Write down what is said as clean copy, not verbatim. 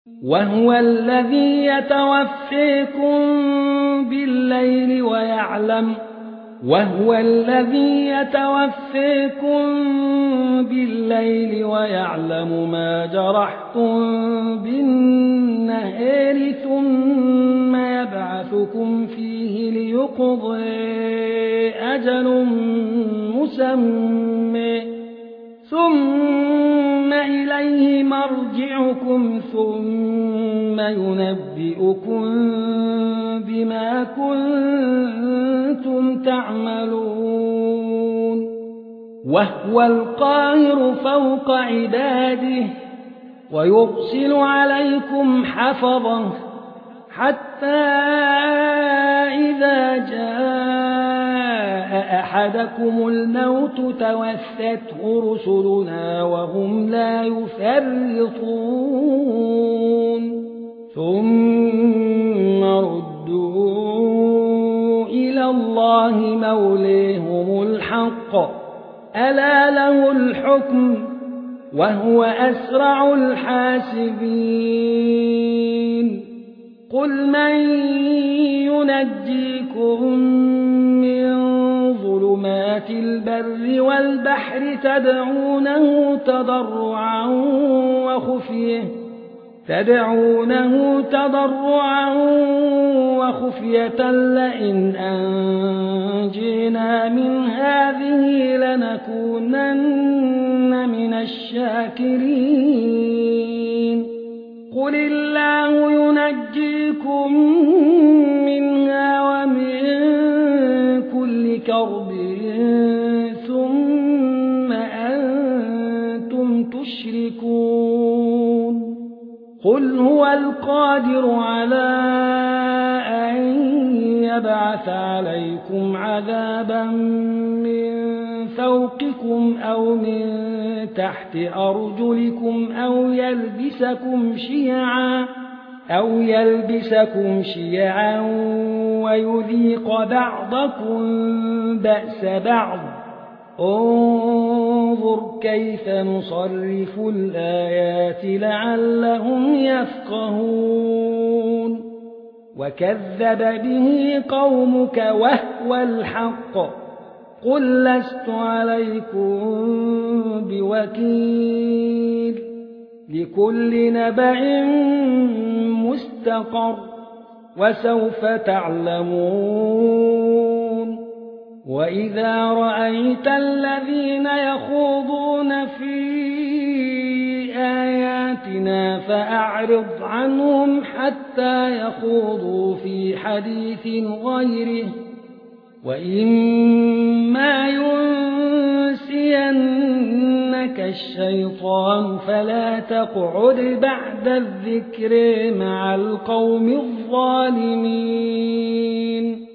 وهو الذي يتوفيكم بالليل ويعلم ما جرحتم بالنهار ثم يبعثكم فيه ليقضي أجل مسمى ثم إليه مرجعكم ثم ينبئكم بما كنتم تعملون. وهو القاهر فوق عباده ويرسل عليكم حفظه حتى إذا جاء أحدكم الموت توفته رسلنا وهم لا يفرطون ثم ردوا إلى الله مولاهم الحق ألا له الحكم وهو أسرع الحاسبين. قل من ينجيكم من ظلمات البر والبحر تدعونه تضرعا وخفية لئن أنجينا من هذه لنكونن من الشاكرين. قل الله ينجيكم منها ومن كل كرب ثم أنتم تشركون. قل هو القادر على أن يبعث عليكم عذابا من فوقكم أو من تحت أرجلكم أو يلبسكم شيعا ويذيق بعضكم بأس بعض. انظر كيف نصرف الآيات لعلهم يفقهون. وكذب به قومك وهو الحق. قل لست عليكم بوكيل لكل نبأ مستقر وسوف تعلمون. وإذا رأيت الذين يخوضون في آياتنا فأعرض عنهم حتى يخوضوا في حديث غيره وإما ينسينك الشيطان فلا تقعد بعد الذكر مع القوم الظالمين.